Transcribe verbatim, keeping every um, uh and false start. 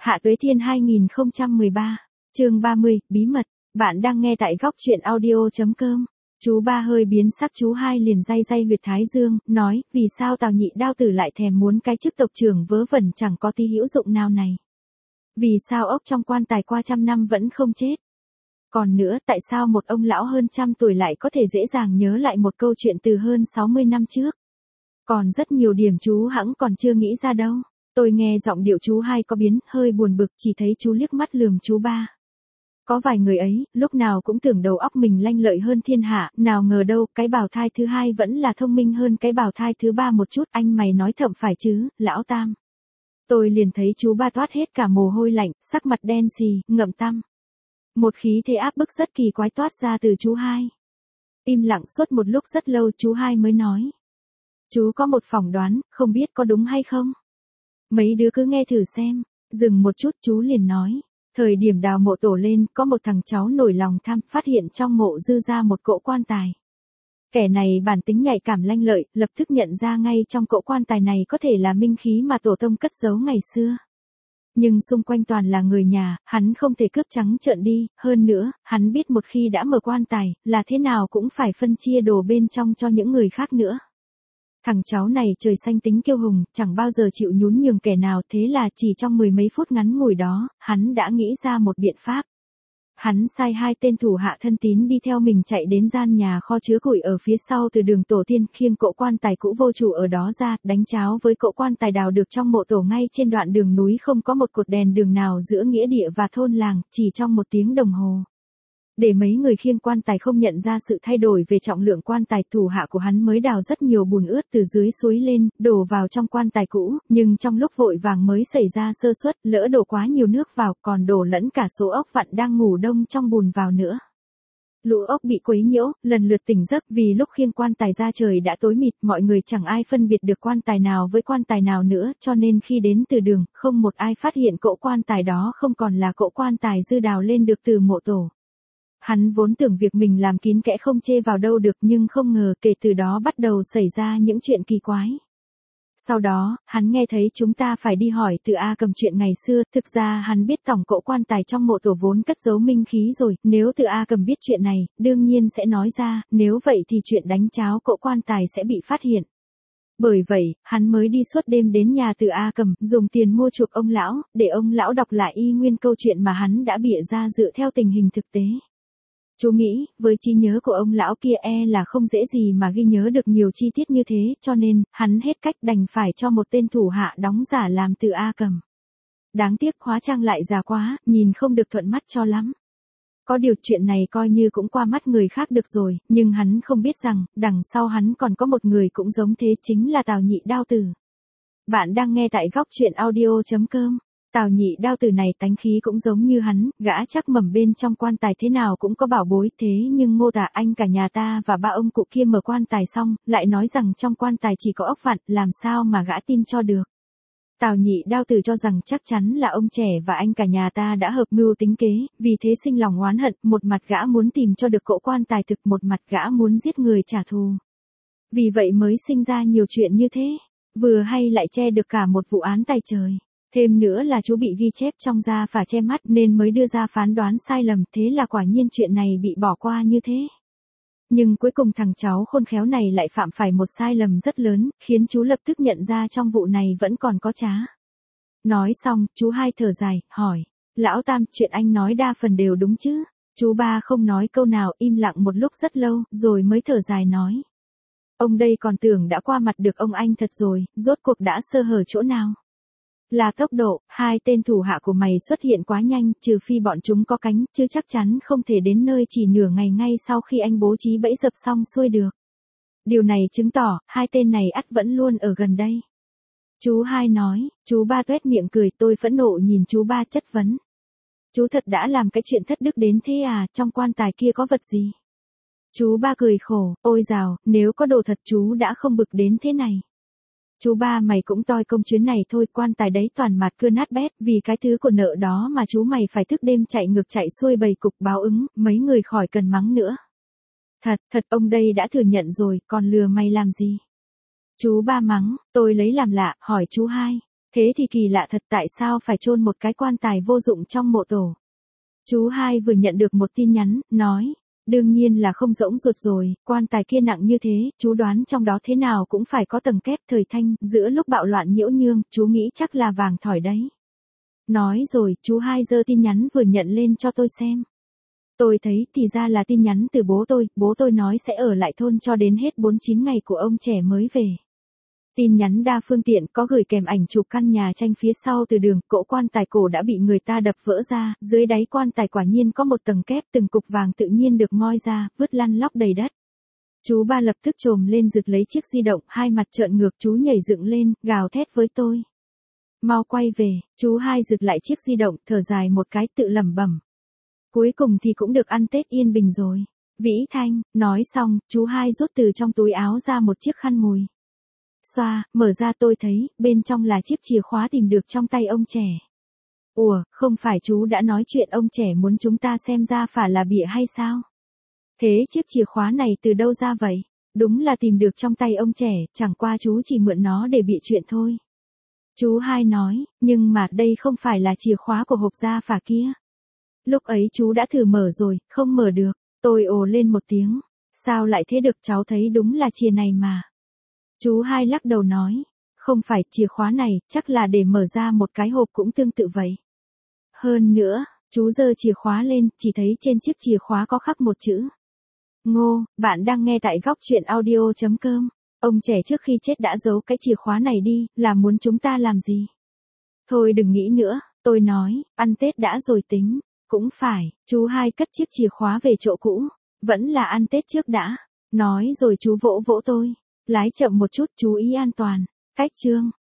Hạ Tuế Thiên hai không một ba, chương ba mươi, bí mật. Bạn đang nghe tại góc truyện audio chấm com. Chú ba hơi biến sắc, chú hai liền day day huyệt thái dương, nói, vì sao Tào Nhị Đao tử lại thèm muốn cái chức tộc trưởng vớ vẩn chẳng có tí hữu dụng nào này. Vì sao ốc trong quan tài qua trăm năm vẫn không chết? Còn nữa, tại sao một ông lão hơn trăm tuổi lại có thể dễ dàng nhớ lại một câu chuyện từ hơn sáu mươi năm trước? Còn rất nhiều điểm chú hẵng còn chưa nghĩ ra đâu. Tôi nghe giọng điệu chú hai có biến, hơi buồn bực, chỉ thấy chú liếc mắt lườm chú ba. Có vài người ấy, lúc nào cũng tưởng đầu óc mình lanh lợi hơn thiên hạ, nào ngờ đâu, cái bào thai thứ hai vẫn là thông minh hơn cái bào thai thứ ba một chút, anh mày nói thầm phải chứ, lão Tam. Tôi liền thấy chú ba toát hết cả mồ hôi lạnh, sắc mặt đen xì, ngậm tăm. Một khí thế áp bức rất kỳ quái toát ra từ chú hai. Im lặng suốt một lúc rất lâu chú hai mới nói. Chú có một phỏng đoán, không biết có đúng hay không? Mấy đứa cứ nghe thử xem. Dừng một chút chú liền nói. Thời điểm đào mộ tổ lên, có một thằng cháu nổi lòng tham, phát hiện trong mộ dư ra một cỗ quan tài. Kẻ này bản tính nhạy cảm lanh lợi, lập tức nhận ra ngay trong cỗ quan tài này có thể là minh khí mà tổ tông cất giấu ngày xưa. Nhưng xung quanh toàn là người nhà, hắn không thể cướp trắng trợn đi, hơn nữa, hắn biết một khi đã mở quan tài, là thế nào cũng phải phân chia đồ bên trong cho những người khác nữa. Thằng cháu này trời xanh tính kiêu hùng, chẳng bao giờ chịu nhún nhường kẻ nào, thế là chỉ trong mười mấy phút ngắn ngủi đó, hắn đã nghĩ ra một biện pháp. Hắn sai hai tên thủ hạ thân tín đi theo mình chạy đến gian nhà kho chứa củi ở phía sau từ đường tổ tiên, khiêng cỗ quan tài cũ vô chủ ở đó ra, đánh cháo với cỗ quan tài đào được trong mộ tổ ngay trên đoạn đường núi không có một cột đèn đường nào giữa nghĩa địa và thôn làng, chỉ trong một tiếng đồng hồ. Để mấy người khiêng quan tài không nhận ra sự thay đổi về trọng lượng quan tài, thủ hạ của hắn mới đào rất nhiều bùn ướt từ dưới suối lên, đổ vào trong quan tài cũ, nhưng trong lúc vội vàng mới xảy ra sơ suất, lỡ đổ quá nhiều nước vào, còn đổ lẫn cả số ốc vặn đang ngủ đông trong bùn vào nữa. Lũ ốc bị quấy nhiễu, lần lượt tỉnh giấc, vì lúc khiêng quan tài ra trời đã tối mịt, mọi người chẳng ai phân biệt được quan tài nào với quan tài nào nữa, cho nên khi đến từ đường, không một ai phát hiện cỗ quan tài đó không còn là cỗ quan tài dư đào lên được từ mộ tổ. Hắn vốn tưởng việc mình làm kín kẽ không chê vào đâu được, nhưng không ngờ kể từ đó bắt đầu xảy ra những chuyện kỳ quái. Sau đó, hắn nghe thấy chúng ta phải đi hỏi Từ A Cầm chuyện ngày xưa, thực ra hắn biết tổng cỗ quan tài trong mộ tổ vốn cất giấu minh khí rồi, nếu Từ A Cầm biết chuyện này, đương nhiên sẽ nói ra, nếu vậy thì chuyện đánh cháo cỗ quan tài sẽ bị phát hiện. Bởi vậy, hắn mới đi suốt đêm đến nhà Từ A Cầm, dùng tiền mua chuộc ông lão, để ông lão đọc lại y nguyên câu chuyện mà hắn đã bịa ra dựa theo tình hình thực tế. Chú nghĩ, với trí nhớ của ông lão kia e là không dễ gì mà ghi nhớ được nhiều chi tiết như thế, cho nên, hắn hết cách đành phải cho một tên thủ hạ đóng giả làm Từ A Cầm. Đáng tiếc hóa trang lại già quá, nhìn không được thuận mắt cho lắm. Có điều chuyện này coi như cũng qua mắt người khác được rồi, nhưng hắn không biết rằng, đằng sau hắn còn có một người cũng giống thế, chính là Tào Nhị Đao tử. Bạn đang nghe tại góc truyện audio chấm com. Tào Nhị Đao tử này tánh khí cũng giống như hắn, gã chắc mẩm bên trong quan tài thế nào cũng có bảo bối, thế nhưng mô tả anh cả nhà ta và ba ông cụ kia mở quan tài xong, lại nói rằng trong quan tài chỉ có ốc vặn, làm sao mà gã tin cho được. Tào Nhị Đao tử cho rằng chắc chắn là ông trẻ và anh cả nhà ta đã hợp mưu tính kế, vì thế sinh lòng oán hận, một mặt gã muốn tìm cho được cỗ quan tài thực, một mặt gã muốn giết người trả thù. Vì vậy mới sinh ra nhiều chuyện như thế, vừa hay lại che được cả một vụ án tày trời. Thêm nữa là chú bị ghi chép trong da phả che mắt nên mới đưa ra phán đoán sai lầm, thế là quả nhiên chuyện này bị bỏ qua như thế. Nhưng cuối cùng thằng cháu khôn khéo này lại phạm phải một sai lầm rất lớn, khiến chú lập tức nhận ra trong vụ này vẫn còn có trá. Nói xong, chú hai thở dài, hỏi, lão Tam, chuyện anh nói đa phần đều đúng chứ? Chú ba không nói câu nào, im lặng một lúc rất lâu, rồi mới thở dài nói. Ông đây còn tưởng đã qua mặt được ông anh thật rồi, rốt cuộc đã sơ hở chỗ nào? Là tốc độ, hai tên thủ hạ của mày xuất hiện quá nhanh, trừ phi bọn chúng có cánh, chứ chắc chắn không thể đến nơi chỉ nửa ngày ngay sau khi anh bố trí bẫy dập xong xuôi được. Điều này chứng tỏ, hai tên này ắt vẫn luôn ở gần đây. Chú hai nói, chú ba tuét miệng cười, tôi phẫn nộ nhìn chú ba chất vấn. Chú thật đã làm cái chuyện thất đức đến thế à, trong quan tài kia có vật gì? Chú ba cười khổ, ôi dào, nếu có đồ thật chú đã không bực đến thế này. Chú ba mày cũng toi công chuyến này thôi, quan tài đấy toàn mạt cưa nát bét, vì cái thứ của nợ đó mà chú mày phải thức đêm chạy ngược chạy xuôi bầy cục báo ứng, mấy người khỏi cần mắng nữa. Thật, thật ông đây đã thừa nhận rồi, còn lừa mày làm gì? Chú ba mắng, tôi lấy làm lạ, hỏi chú hai. Thế thì kỳ lạ thật, tại sao phải chôn một cái quan tài vô dụng trong mộ tổ? Chú hai vừa nhận được một tin nhắn, nói, đương nhiên là không rỗng ruột rồi, quan tài kia nặng như thế, chú đoán trong đó thế nào cũng phải có tầng kép. Thời Thanh, giữa lúc bạo loạn nhiễu nhương, chú nghĩ chắc là vàng thỏi đấy. Nói rồi, chú hai giơ tin nhắn vừa nhận lên cho tôi xem. Tôi thấy thì ra là tin nhắn từ bố tôi, bố tôi nói sẽ ở lại thôn cho đến hết bốn mươi chín ngày của ông trẻ mới về. Tin nhắn đa phương tiện, có gửi kèm ảnh chụp căn nhà tranh phía sau từ đường, cỗ quan tài cổ đã bị người ta đập vỡ ra, dưới đáy quan tài quả nhiên có một tầng kép, từng cục vàng tự nhiên được moi ra, vứt lăn lóc đầy đất. Chú ba lập tức trồm lên giật lấy chiếc di động, hai mặt trợn ngược, chú nhảy dựng lên, gào thét với tôi. Mau quay về. Chú hai giật lại chiếc di động, thở dài một cái, tự lẩm bẩm. Cuối cùng thì cũng được ăn Tết yên bình rồi. Vĩ Thanh, nói xong, chú hai rút từ trong túi áo ra một chiếc khăn mùi. Xoa, mở ra tôi thấy, bên trong là chiếc chìa khóa tìm được trong tay ông trẻ. Ủa, không phải chú đã nói chuyện ông trẻ muốn chúng ta xem ra phải là bịa hay sao? Thế chiếc chìa khóa này từ đâu ra vậy? Đúng là tìm được trong tay ông trẻ, chẳng qua chú chỉ mượn nó để bịa chuyện thôi. Chú hai nói, nhưng mà đây không phải là chìa khóa của hộp gia phả kia. Lúc ấy chú đã thử mở rồi, không mở được. Tôi ồ lên một tiếng. Sao lại thế được, cháu thấy đúng là chìa này mà. Chú hai lắc đầu nói, không phải, chìa khóa này, chắc là để mở ra một cái hộp cũng tương tự vậy. Hơn nữa, chú giơ chìa khóa lên, chỉ thấy trên chiếc chìa khóa có khắc một chữ. Ngô, bạn đang nghe tại góc truyện audio chấm com. Ông trẻ trước khi chết đã giấu cái chìa khóa này đi, là muốn chúng ta làm gì? Thôi đừng nghĩ nữa, tôi nói, ăn Tết đã rồi tính. Cũng phải, chú hai cất chiếc chìa khóa về chỗ cũ. Vẫn là ăn Tết trước đã. Nói rồi chú vỗ vỗ tôi. Lái chậm một chút, chú ý an toàn. Cách chương.